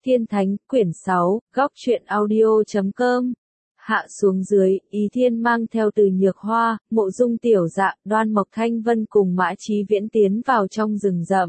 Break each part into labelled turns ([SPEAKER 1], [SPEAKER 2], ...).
[SPEAKER 1] Thiên Thánh, quyển 6, góc truyện audio.com. Hạ xuống dưới, Ý Thiên mang theo Từ Nhược Hoa, Mộ Dung Tiểu Dạ, Đoan Mộc Thanh Vân cùng Mã Chí Viễn tiến vào trong rừng rậm.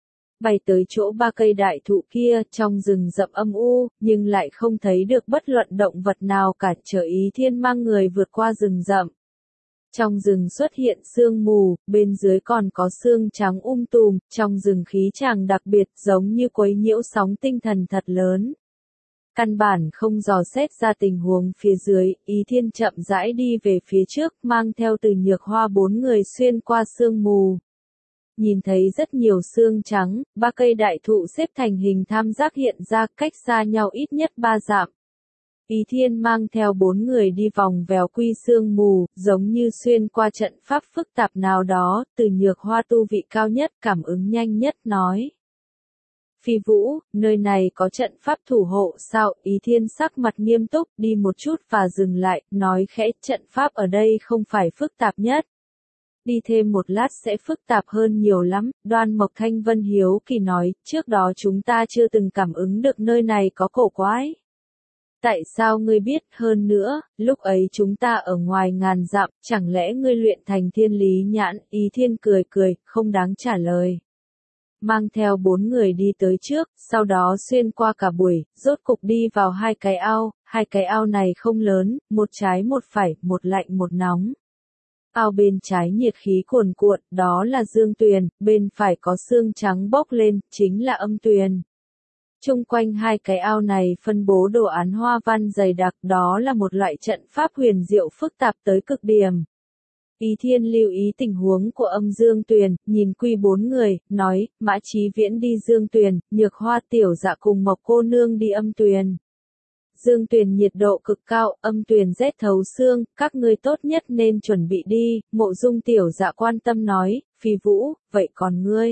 [SPEAKER 1] Bay tới chỗ ba cây đại thụ kia, trong rừng rậm âm u, nhưng lại không thấy được bất luận động vật nào cả, chờ Ý Thiên mang người vượt qua rừng rậm. Trong rừng xuất hiện sương mù, bên dưới còn có sương trắng tùm, trong rừng khí tràng đặc biệt giống như quấy nhiễu sóng tinh thần thật lớn. Căn bản không dò xét ra tình huống phía dưới, Ý Thiên chậm rãi đi về phía trước, mang theo Từ Nhược Hoa 4 người xuyên qua sương mù. Nhìn thấy rất nhiều sương trắng, ba cây đại thụ xếp thành hình tam giác hiện ra, cách xa nhau ít nhất 3 dặm. Ý Thiên mang theo 4 người đi vòng vèo quy sương mù, giống như xuyên qua trận pháp phức tạp nào đó, Từ Nhược Hoa tu vị cao nhất, cảm ứng nhanh nhất nói. Phi Vũ, nơi này có trận pháp thủ hộ sao? Ý Thiên sắc mặt nghiêm túc, đi một chút và dừng lại, nói khẽ, trận pháp ở đây không phải phức tạp nhất. Đi thêm một lát sẽ phức tạp hơn nhiều lắm, Đoan Mộc Thanh Vân hiếu kỳ nói, trước đó chúng ta chưa từng cảm ứng được nơi này có cổ quái. Tại sao ngươi biết, hơn nữa, lúc ấy chúng ta ở ngoài ngàn dặm, chẳng lẽ ngươi luyện thành thiên lý nhãn? Ý Thiên cười cười, không đáng trả lời. Mang theo 4 người đi tới trước, sau đó xuyên qua cả buổi, rốt cục đi vào hai cái ao này không lớn, một trái một phải, một lạnh một nóng. Ao bên trái nhiệt khí cuồn cuộn, đó là dương tuyền, bên phải có sương trắng bốc lên, chính là âm tuyền. Chung quanh hai cái ao này phân bố đồ án hoa văn dày đặc, đó là một loại trận pháp huyền diệu phức tạp tới cực điểm. Ý Thiên lưu ý tình huống của âm dương tuyền, nhìn quy 4 người, nói, Mã Chí Viễn đi dương tuyền, Nhược Hoa Tiểu Dạ cùng Mộc cô nương đi âm tuyền. Dương tuyền nhiệt độ cực cao, âm tuyền rét thấu xương, các ngươi tốt nhất nên chuẩn bị đi, Mộ Dung Tiểu Dạ quan tâm nói, Phi Vũ, vậy còn ngươi?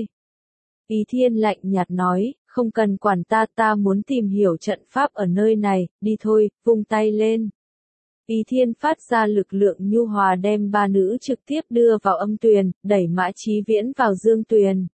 [SPEAKER 1] Ý Thiên lạnh nhạt nói, không cần quản ta muốn tìm hiểu trận pháp ở nơi này, đi thôi, vung tay lên. Ý Thiên phát ra lực lượng nhu hòa đem 3 nữ trực tiếp đưa vào âm tuyền, đẩy Mã Chí Viễn vào dương tuyền.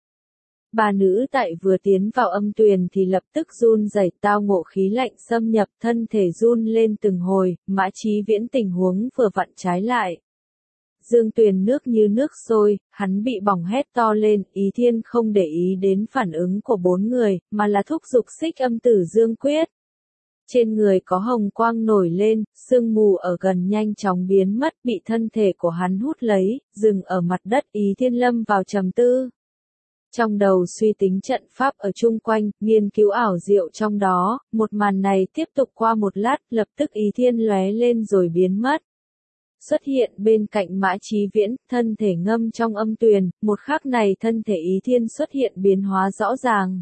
[SPEAKER 1] 3 nữ tại vừa tiến vào âm tuyền thì lập tức run rẩy, tao ngộ khí lạnh xâm nhập, thân thể run lên từng hồi, Mã Chí Viễn tình huống vừa vặn trái lại. Dương tuyền nước như nước sôi, hắn bị bỏng hét to lên, Ý Thiên không để ý đến phản ứng của 4 người, mà là thúc giục xích âm tử dương quyết. Trên người có hồng quang nổi lên, sương mù ở gần nhanh chóng biến mất, bị thân thể của hắn hút lấy, dừng ở mặt đất. Ý Thiên lâm vào trầm tư. Trong đầu suy tính trận pháp ở chung quanh, nghiên cứu ảo diệu trong đó, một màn này tiếp tục qua một lát, lập tức Ý Thiên lóe lên rồi biến mất. Xuất hiện bên cạnh Mã Chí Viễn, thân thể ngâm trong âm tuyền, một khắc này thân thể Ý Thiên xuất hiện biến hóa rõ ràng.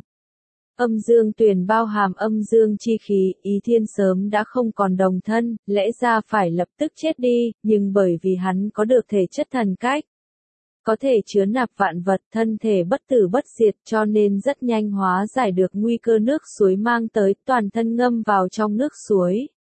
[SPEAKER 1] Âm dương tuyền bao hàm âm dương chi khí, Ý Thiên sớm đã không còn đồng thân, lẽ ra phải lập tức chết đi, nhưng bởi vì hắn có được thể chất thần cách, có thể chứa nạp vạn vật, thân thể bất tử bất diệt, cho nên rất nhanh hóa giải được nguy cơ nước suối mang tới, toàn thân ngâm vào trong nước suối.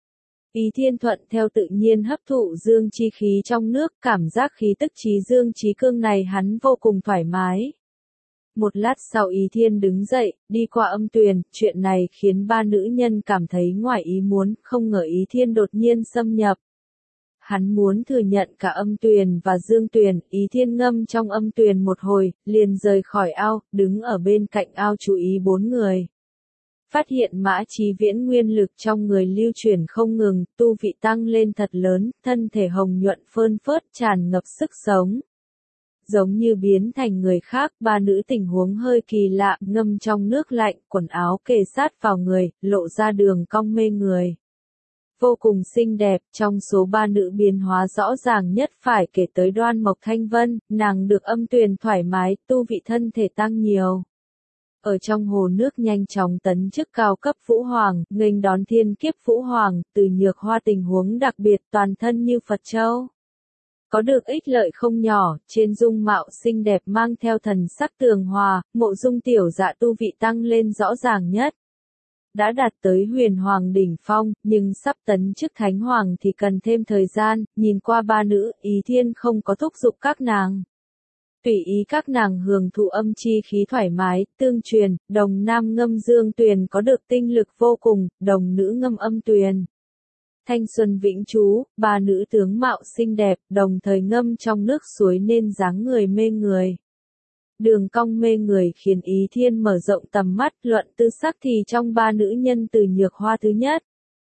[SPEAKER 1] Ý Thiên thuận theo tự nhiên hấp thụ dương chi khí trong nước, cảm giác khí tức trí dương trí cương này hắn vô cùng thoải mái. Một lát sau Ý Thiên đứng dậy, đi qua âm tuyền, chuyện này khiến 3 nữ nhân cảm thấy ngoài ý muốn, không ngờ Ý Thiên đột nhiên xâm nhập. Hắn muốn thừa nhận cả âm tuyền và dương tuyền, Ý Thiên ngâm trong âm tuyền một hồi, liền rời khỏi ao, đứng ở bên cạnh ao chú ý 4 người. Phát hiện Mã Chí Viễn nguyên lực trong người lưu chuyển không ngừng, tu vị tăng lên thật lớn, thân thể hồng nhuận phơn phớt tràn ngập sức sống. Giống như biến thành người khác, 3 nữ tình huống hơi kỳ lạ, ngâm trong nước lạnh, quần áo kề sát vào người, lộ ra đường cong mê người. Vô cùng xinh đẹp, trong số 3 nữ biến hóa rõ ràng nhất phải kể tới Đoan Mộc Thanh Vân, nàng được âm tuyền thoải mái, tu vị thân thể tăng nhiều. Ở trong hồ nước nhanh chóng tấn chức cao cấp Vũ Hoàng, nghênh đón thiên kiếp Vũ Hoàng, Từ Nhược Hoa tình huống đặc biệt toàn thân như Phật châu. Có được ích lợi không nhỏ, trên dung mạo xinh đẹp mang theo thần sắc tường hòa, Mộ Dung Tiểu Dạ tu vị tăng lên rõ ràng nhất. Đã đạt tới huyền hoàng đỉnh phong, nhưng sắp tấn chức thánh hoàng thì cần thêm thời gian, nhìn qua 3 nữ, Ý Thiên không có thúc giục các nàng. Tùy ý các nàng hưởng thụ âm chi khí thoải mái, tương truyền, đồng nam ngâm dương tuyền có được tinh lực vô cùng, đồng nữ ngâm âm tuyền. Thanh xuân vĩnh trú, ba nữ tướng mạo xinh đẹp, đồng thời ngâm trong nước suối nên dáng người mê người. Đường cong mê người khiến Ý Thiên mở rộng tầm mắt, luận tư sắc thì trong ba nữ nhân Từ Nhược Hoa thứ nhất.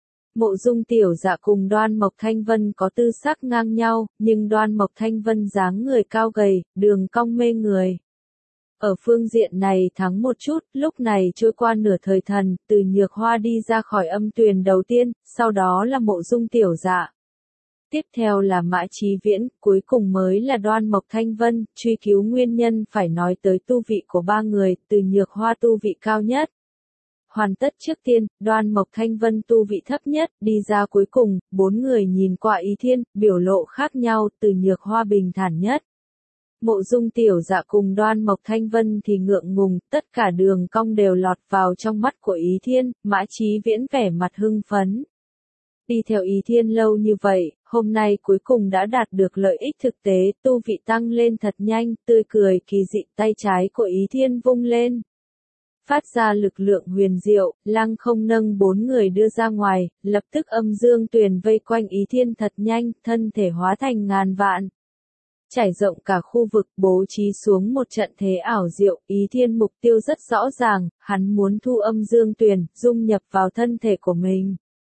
[SPEAKER 1] Mộ Dung Tiểu Dạ cùng Đoan Mộc Thanh Vân có tư sắc ngang nhau, nhưng Đoan Mộc Thanh Vân dáng người cao gầy, đường cong mê người. Ở phương diện này thắng một chút, lúc này trôi qua nửa thời thần, Từ Nhược Hoa đi ra khỏi âm tuyền đầu tiên, sau đó là Mộ Dung Tiểu Dạ. Tiếp theo là Mã Chí Viễn, cuối cùng mới là Đoan Mộc Thanh Vân, truy cứu nguyên nhân phải nói tới tu vị của ba người, Từ Nhược Hoa tu vị cao nhất. Hoàn tất trước tiên, Đoan Mộc Thanh Vân tu vị thấp nhất, đi ra cuối cùng, bốn người nhìn qua Ý Thiên, biểu lộ khác nhau, Từ Nhược Hoa bình thản nhất. Mộ Dung Tiểu Dạ cùng Đoan Mộc Thanh Vân thì ngượng ngùng, tất cả đường cong đều lọt vào trong mắt của Ý Thiên, Mã Chí Viễn vẻ mặt hưng phấn. Đi theo Ý Thiên lâu như vậy, hôm nay cuối cùng đã đạt được lợi ích thực tế, tu vị tăng lên thật nhanh, tươi cười kỳ dị, tay trái của Ý Thiên vung lên. Phát ra lực lượng huyền diệu, lăng không nâng bốn người đưa ra ngoài, lập tức âm dương tuyền vây quanh Ý Thiên thật nhanh, thân thể hóa thành ngàn vạn. Trải rộng cả khu vực, bố trí xuống một trận thế ảo diệu, Ý Thiên mục tiêu rất rõ ràng, hắn muốn thu âm dương tuyền, dung nhập vào thân thể của mình.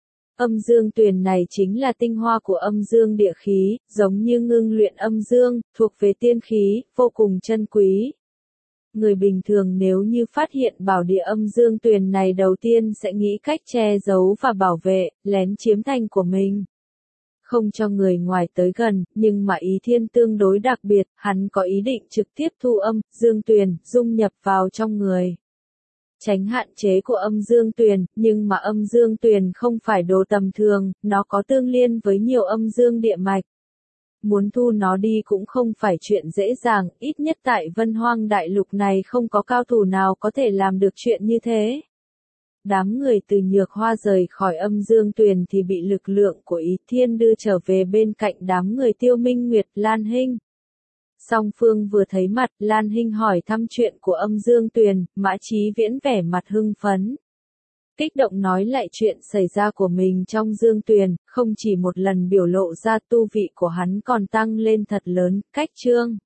[SPEAKER 1] Âm dương tuyền này chính là tinh hoa của âm dương địa khí, giống như ngưng luyện âm dương, thuộc về tiên khí, vô cùng chân quý. Người bình thường nếu như phát hiện bảo địa âm dương tuyền này đầu tiên sẽ nghĩ cách che giấu và bảo vệ, lén chiếm thành của mình. Không cho người ngoài tới gần, nhưng mà Ý Thiên tương đối đặc biệt, hắn có ý định trực tiếp thu âm, dương tuyền, dung nhập vào trong người. Tránh hạn chế của âm dương tuyền, nhưng mà âm dương tuyền không phải đồ tầm thường, nó có tương liên với nhiều âm dương địa mạch. Muốn thu nó đi cũng không phải chuyện dễ dàng, ít nhất tại Vân Hoang Đại Lục này không có cao thủ nào có thể làm được chuyện như thế. Đám người Từ Nhược Hoa rời khỏi âm dương tuyền thì bị lực lượng của Ý Thiên đưa trở về bên cạnh đám người Tiêu Minh Nguyệt, Lan Hinh. Song phương vừa thấy mặt, Lan Hinh hỏi thăm chuyện của âm dương tuyền, Mã Chí Viễn vẻ mặt hưng phấn. Kích động nói lại chuyện xảy ra của mình trong dương tuyền, không chỉ một lần biểu lộ ra tu vị của hắn còn tăng lên thật lớn, cách chương.